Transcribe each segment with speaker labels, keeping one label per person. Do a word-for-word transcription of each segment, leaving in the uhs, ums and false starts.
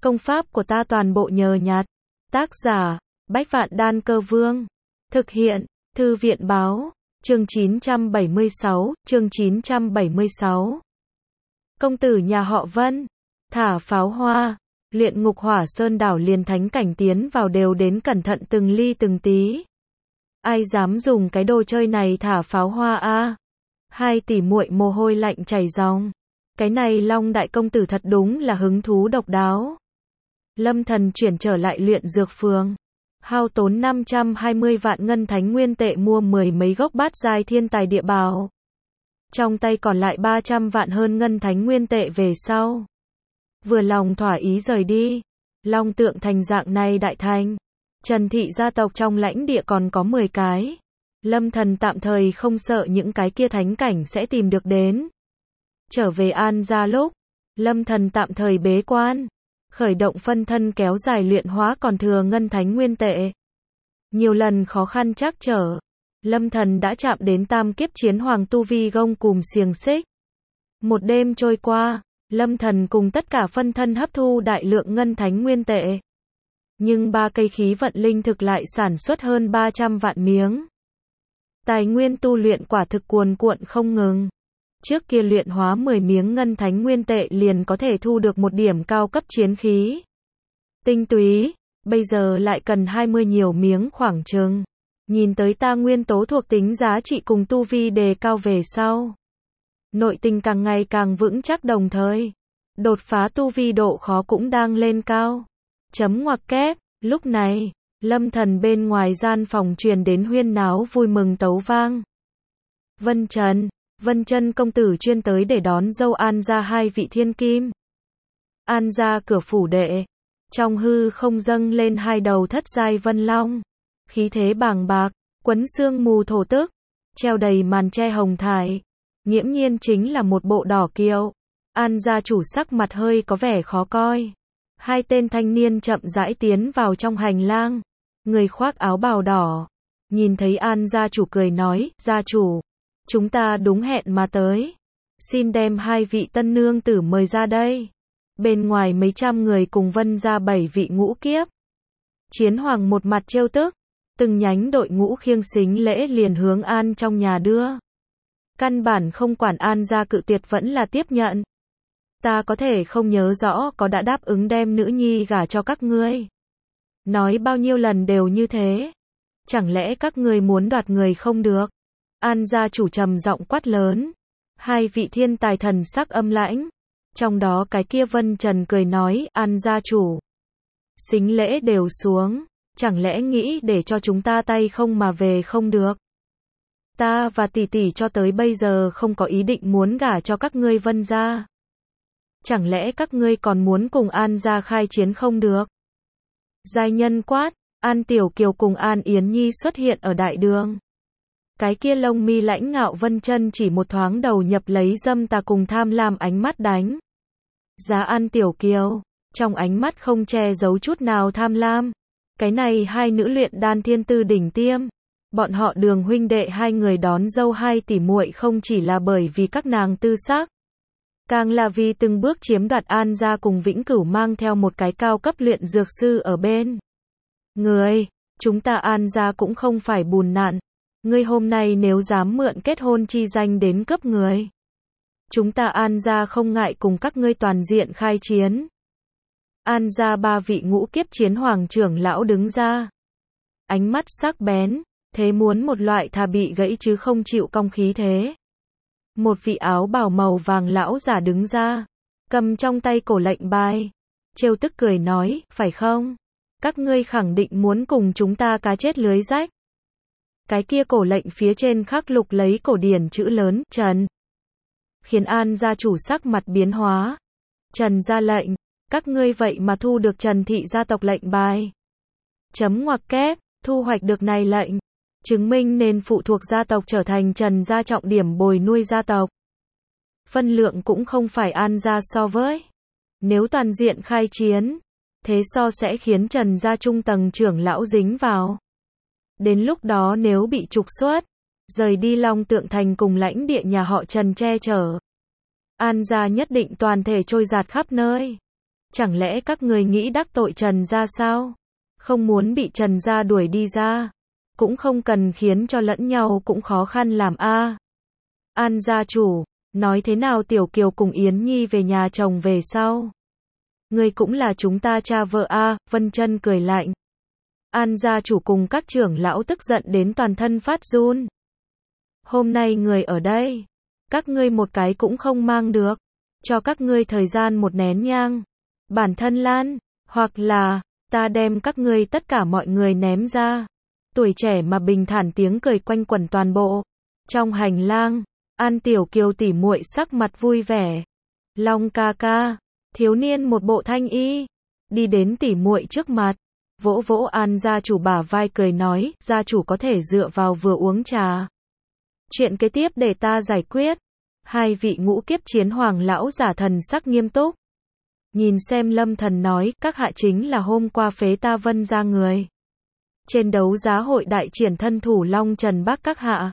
Speaker 1: Công pháp của ta toàn bộ nhờ nhặt. Tác giả, Bách Vạn Đan Cơ Vương. Thực hiện, Thư viện Báo. Chương chín trăm bảy mươi sáu, chương chín trăm bảy mươi sáu. Công tử nhà họ Vân, thả pháo hoa, luyện ngục hỏa sơn đảo liền thánh cảnh tiến vào đều đến cẩn thận từng ly từng tí. Ai dám dùng cái đồ chơi này thả pháo hoa a? À? Hai tỷ muội mồ hôi lạnh chảy ròng. Cái này Long đại công tử thật đúng là hứng thú độc đáo. Lâm Thần chuyển trở lại luyện dược phường, hao tốn năm trăm hai mươi vạn ngân thánh nguyên tệ mua mười mấy gốc bát giai thiên tài địa bảo. Trong tay còn lại ba trăm vạn hơn ngân thánh nguyên tệ về sau. Vừa lòng thỏa ý rời đi. Long tượng thành dạng này đại thành. Trần thị gia tộc trong lãnh địa còn có mười cái. Lâm Thần tạm thời không sợ những cái kia thánh cảnh sẽ tìm được đến. Trở về An gia lúc, Lâm Thần tạm thời bế quan, khởi động phân thân kéo dài luyện hóa còn thừa ngân thánh nguyên tệ. Nhiều lần khó khăn trắc trở, Lâm Thần đã chạm đến tam kiếp chiến hoàng tu vi gông cùm xiềng xích. Một đêm trôi qua, Lâm Thần cùng tất cả phân thân hấp thu đại lượng ngân thánh nguyên tệ. Nhưng ba cây khí vận linh thực lại sản xuất hơn ba trăm vạn miếng. Tài nguyên tu luyện quả thực cuồn cuộn không ngừng. Trước kia luyện hóa mười miếng ngân thánh nguyên tệ liền có thể thu được một điểm cao cấp chiến khí tinh túy, bây giờ lại cần hai mươi nhiều miếng khoảng chừng. Nhìn tới ta nguyên tố thuộc tính giá trị cùng tu vi đề cao về sau. Nội tình càng ngày càng vững chắc đồng thời. Đột phá tu vi độ khó cũng đang lên cao. Chấm ngoặc kép, lúc này, Lâm Thần bên ngoài gian phòng truyền đến huyên náo vui mừng tấu vang. Vân Trần, Vân Chân công tử chuyên tới để đón dâu An gia hai vị thiên kim. An gia cửa phủ đệ, trong hư không dâng lên hai đầu thất giai vân long, khí thế bàng bạc, quấn sương mù thổ tức, treo đầy màn tre hồng thải, nghiễm nhiên chính là một bộ đỏ kiệu. An gia chủ sắc mặt hơi có vẻ khó coi. Hai tên thanh niên chậm rãi tiến vào trong hành lang, người khoác áo bào đỏ, nhìn thấy An gia chủ cười nói, gia chủ, chúng ta đúng hẹn mà tới. Xin đem hai vị tân nương tử mời ra đây. Bên ngoài mấy trăm người cùng Vân gia bảy vị ngũ kiếp. Chiến hoàng một mặt trêu tức, từng nhánh đội ngũ khiêng xính lễ liền hướng An trong nhà đưa. Căn bản không quản An gia cự tuyệt vẫn là tiếp nhận. Ta có thể không nhớ rõ có đã đáp ứng đem nữ nhi gả cho các ngươi. Nói bao nhiêu lần đều như thế. Chẳng lẽ các ngươi muốn đoạt người không được? An gia chủ trầm giọng quát lớn. Hai vị thiên tài thần sắc âm lãnh. Trong đó cái kia Vân Trần cười nói, An gia chủ, xính lễ đều xuống, chẳng lẽ nghĩ để cho chúng ta tay không mà về không được? Ta và tỷ tỷ cho tới bây giờ không có ý định muốn gả cho các ngươi Vân gia. Chẳng lẽ các ngươi còn muốn cùng An gia khai chiến không được? Giai nhân quát, An Tiểu Kiều cùng An Yến Nhi xuất hiện ở đại đường. Cái kia lông mi lãnh ngạo Vân Chân chỉ một thoáng đầu nhập lấy dâm tà cùng tham lam ánh mắt đánh giá An Tiểu Kiều, trong ánh mắt không che giấu chút nào tham lam. Cái này hai nữ luyện đan thiên tư đỉnh tiêm, bọn họ Đường huynh đệ hai người đón dâu hai tỷ muội không chỉ là bởi vì các nàng tư sắc, càng là vì từng bước chiếm đoạt An gia cùng vĩnh cửu mang theo một cái cao cấp luyện dược sư ở bên người. Chúng ta An gia cũng không phải bùn nạn. Ngươi hôm nay nếu dám mượn kết hôn chi danh đến cướp người, chúng ta An gia không ngại cùng các ngươi toàn diện khai chiến. An gia ba vị ngũ kiếp chiến hoàng trưởng lão đứng ra, ánh mắt sắc bén, thế muốn một loại thà bị gãy chứ không chịu cong khí thế. Một vị áo bào màu vàng lão giả đứng ra, cầm trong tay cổ lệnh bài, trêu tức cười nói, phải không? Các ngươi khẳng định muốn cùng chúng ta cá chết lưới rách. Cái kia cổ lệnh phía trên khắc lục lấy cổ điển chữ lớn, Trần. Khiến An gia chủ sắc mặt biến hóa. Trần ra lệnh, các ngươi vậy mà thu được Trần thị gia tộc lệnh bài. Chấm ngoặc kép, thu hoạch được này lệnh, chứng minh nên phụ thuộc gia tộc trở thành Trần gia trọng điểm bồi nuôi gia tộc. Phân lượng cũng không phải An gia so với. Nếu toàn diện khai chiến, thế so sẽ khiến Trần gia trung tầng trưởng lão dính vào. Đến lúc đó nếu bị trục xuất, rời đi Long Tượng Thành cùng lãnh địa nhà họ Trần che chở, An gia nhất định toàn thể trôi giạt khắp nơi. Chẳng lẽ các ngươi nghĩ đắc tội Trần gia sao? Không muốn bị Trần gia đuổi đi ra, cũng không cần khiến cho lẫn nhau cũng khó khăn làm a. An gia chủ, nói thế nào Tiểu Kiều cùng Yến Nhi về nhà chồng về sau? Ngươi cũng là chúng ta cha vợ a, Vân Chân cười lạnh. An gia chủ cùng các trưởng lão tức giận đến toàn thân phát run. Hôm nay người ở đây, các ngươi một cái cũng không mang được, cho các ngươi thời gian một nén nhang. Bản thân Lan, hoặc là, ta đem các ngươi tất cả mọi người ném ra. Tuổi trẻ mà bình thản tiếng cười quanh quẩn toàn bộ. Trong hành lang, An Tiểu Kiều tỉ muội sắc mặt vui vẻ. Long ca ca, thiếu niên một bộ thanh y, đi đến tỉ muội trước mặt, vỗ vỗ An gia chủ bả vai cười nói, gia chủ có thể dựa vào vừa uống trà. Chuyện kế tiếp để ta giải quyết. Hai vị ngũ kiếp chiến hoàng lão giả thần sắc nghiêm túc. Nhìn xem Lâm Thần nói, các hạ chính là hôm qua phế ta Vân gia người. Trên đấu giá hội đại triển thân thủ Long Trần Bác các hạ.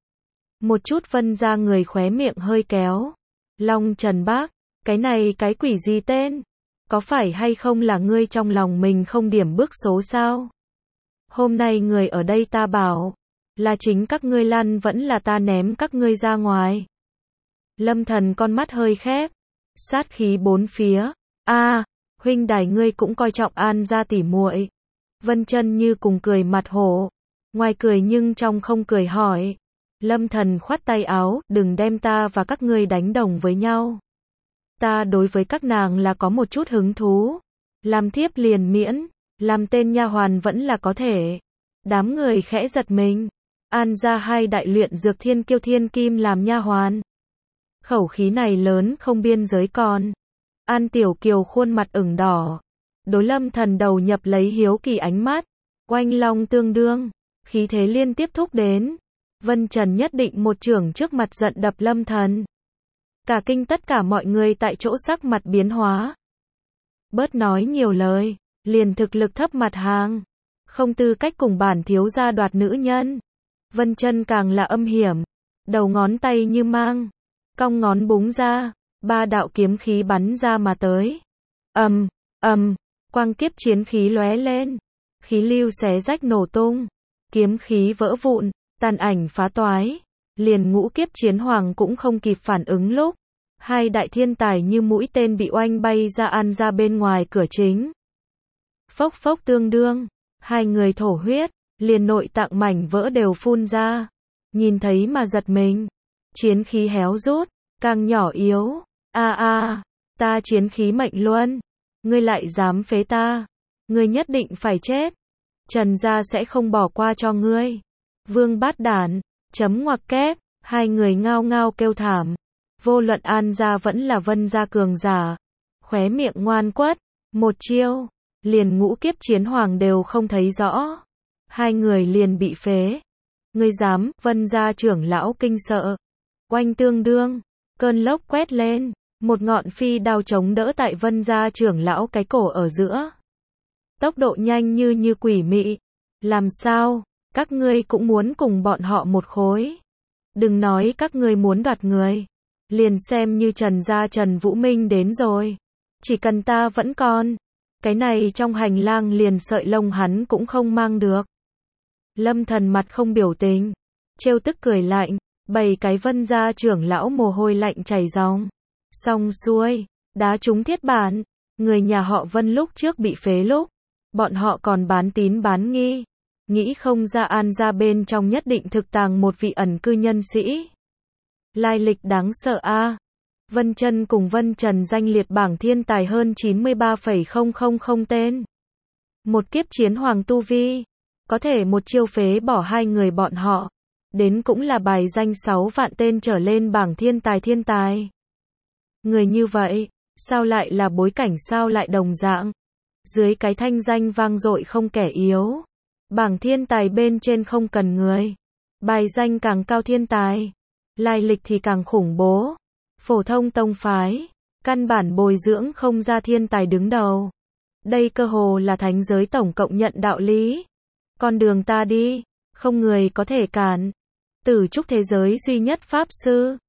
Speaker 1: Một chút Vân gia người khóe miệng hơi kéo. Long Trần Bác, cái này cái quỷ gì tên? Có phải hay không là ngươi trong lòng mình không điểm bước số sao? Hôm nay người ở đây ta bảo, là chính các ngươi lăn vẫn là ta ném các ngươi ra ngoài. Lâm Thần con mắt hơi khép, sát khí bốn phía. A, à, huynh đài ngươi cũng coi trọng An gia tỉ muội. Vân Chân Như cùng cười mặt hổ, ngoài cười nhưng trong không cười hỏi. Lâm Thần khoát tay áo, đừng đem ta và các ngươi đánh đồng với nhau. Ta đối với các nàng là có một chút hứng thú. Làm thiếp liền miễn, làm tên nha hoàn vẫn là có thể. Đám người khẽ giật mình. An gia hai đại luyện dược thiên kiêu thiên kim làm nha hoàn. Khẩu khí này lớn không biên giới còn. An Tiểu Kiều khuôn mặt ửng đỏ. Đối Lâm Thần đầu nhập lấy hiếu kỳ ánh mắt. Oanh long tương đương, khí thế liên tiếp thúc đến. Vân Trần nhất định một chưởng trước mặt giận đập Lâm Thần. Cả kinh tất cả mọi người tại chỗ sắc mặt biến hóa. Bớt nói nhiều lời, liền thực lực thấp mặt hàng. Không tư cách cùng bản thiếu gia đoạt nữ nhân. Vân Chân càng là âm hiểm. Đầu ngón tay như mang. Cong ngón búng ra. Ba đạo kiếm khí bắn ra mà tới. Ầm, ầm, quang kiếp chiến khí lóe lên. Khí lưu xé rách nổ tung. Kiếm khí vỡ vụn, tàn ảnh phá toái. Liền ngũ kiếp chiến hoàng cũng không kịp phản ứng lúc. Hai đại thiên tài như mũi tên bị oanh bay ra An ra bên ngoài cửa chính. Phốc phốc tương đương. Hai người thổ huyết, liền nội tạng mảnh vỡ đều phun ra. Nhìn thấy mà giật mình. Chiến khí héo rút, càng nhỏ yếu. A a, ta chiến khí mệnh luân. Ngươi lại dám phế ta. Ngươi nhất định phải chết. Trần gia sẽ không bỏ qua cho ngươi. Vương bát đản, chấm ngoặc kép, hai người ngao ngao kêu thảm. Vô luận An gia vẫn là Vân gia cường giả. Khóe miệng ngoan quất, một chiêu, liền ngũ kiếp chiến hoàng đều không thấy rõ. Hai người liền bị phế. Ngươi dám, Vân gia trưởng lão kinh sợ. Oanh tương đương, cơn lốc quét lên. Một ngọn phi đao chống đỡ tại Vân gia trưởng lão cái cổ ở giữa. Tốc độ nhanh như như quỷ mị. Làm sao, các ngươi cũng muốn cùng bọn họ một khối. Đừng nói các ngươi muốn đoạt người. Liền xem như Trần gia Trần Vũ Minh đến rồi. Chỉ cần ta vẫn còn. Cái này trong hành lang liền sợi lông hắn cũng không mang được. Lâm Thần mặt không biểu tình. Trêu tức cười lạnh. Bảy cái Vân gia trưởng lão mồ hôi lạnh chảy ròng. Xong xuôi, đá trúng thiết bản. Người nhà họ Vân lúc trước bị phế lúc. Bọn họ còn bán tín bán nghi. Nghĩ không ra An gia bên trong nhất định thực tàng một vị ẩn cư nhân sĩ. Lai lịch đáng sợ a. À. Vân Chân cùng Vân Trần danh liệt bảng thiên tài hơn chín mươi ba phẩy không không không tên. Một kiếp chiến hoàng tu vi. Có thể một chiêu phế bỏ hai người bọn họ. Đến cũng là bài danh sáu vạn tên trở lên bảng thiên tài thiên tài. Người như vậy, sao lại là bối cảnh sao lại đồng dạng? Dưới cái thanh danh vang dội không kẻ yếu. Bảng thiên tài bên trên không cần người. Bài danh càng cao thiên tài. Lai lịch thì càng khủng bố. Phổ thông tông phái. Căn bản bồi dưỡng không ra thiên tài đứng đầu. Đây cơ hồ là thánh giới tổng cộng nhận đạo lý. Con đường ta đi, không người có thể cản. Tử trúc thế giới duy nhất pháp sư.